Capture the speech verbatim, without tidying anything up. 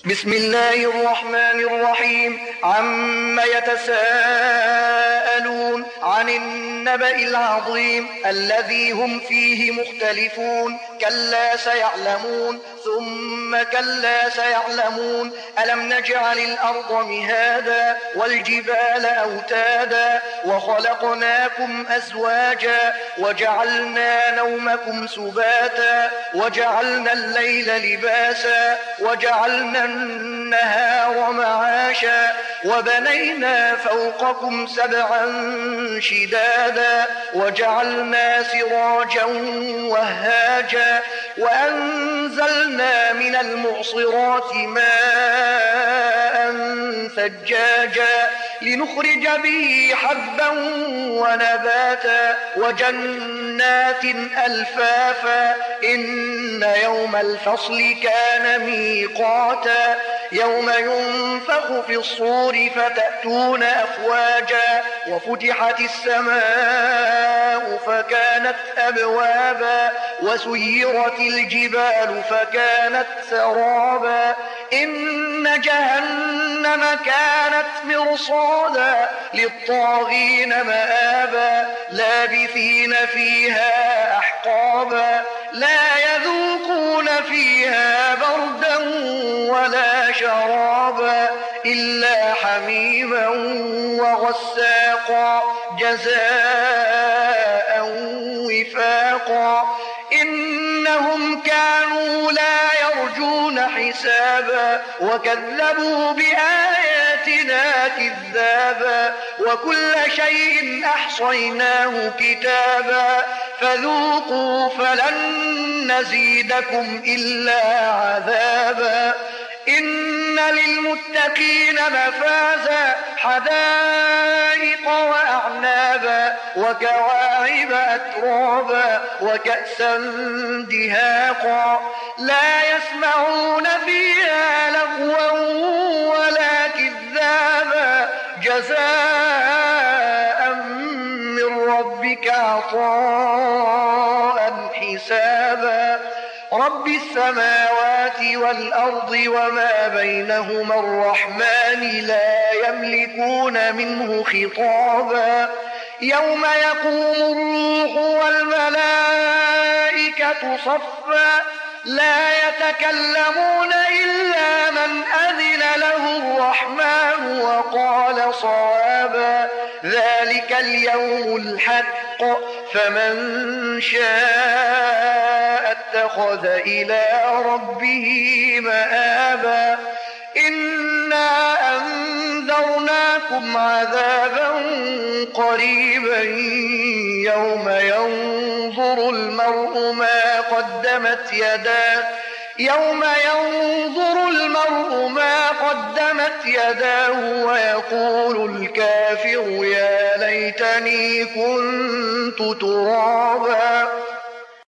بسم الله الرحمن الرحيم. عم يتساءلون عن النبأ العظيم الذي هم فيه مختلفون. كلا سيعلمون ثم كلا سيعلمون. ألم نجعل الأرض مهادا والجبال أوتادا وخلقناكم أزواجا وجعلنا نومكم سباتا وجعلنا الليل لباسا وجعلنا النهار معاشا وبنينا فوقكم سبعا شدادا وجعلنا سراجا وهاجا وأنزلنا من المعصرات ماء ثجاجا لنخرج به حبا ونباتا وجنات ألفافا. إن يوم الفصل كان ميقاتا يوم ينفخ في الصور فتأتون أفواجا وفتحت السماء فكانت أبوابا وسيرت الجبال فكانت سرابا. إن جهنم كانت مرصادا للطاغين مآبا لابثين فيها أحقابا لا يذوقون فيها بردا ولا شرابا إلا حميما وغساقا جزاء وفاقا. إنهم كانوا لا يرجون حسابا وكذبوا بآياتنا كذابا وكل شيء أحصيناه كتابا فذوقوا فلن نزيدكم إلا عذابا. إن للمتقين مفازا حدائق وأعنابا وكواعب أترابا وكأسا دهاقا لا يسمعون فيها لغوا ولا كذابا جزاء من ربك عطاء حسابا. رب السماوات والأرض وما بينهما الرحمن لا يملكون منه خطابا. يوم يقوم الروح والملائكة صفا لا يتكلمون إلا من أذن له الرحمن وقال صوابا. ذلك اليوم الحق فمن شاء اتخذ إلى ربه مآبا. إنا أنذرناكم عذابا قريبا يوم ينظر المرء ما قدمت يداه يوم ينظر المرء ما قدمت يداه ويقول الكافر يا ليتني كنت ترابا.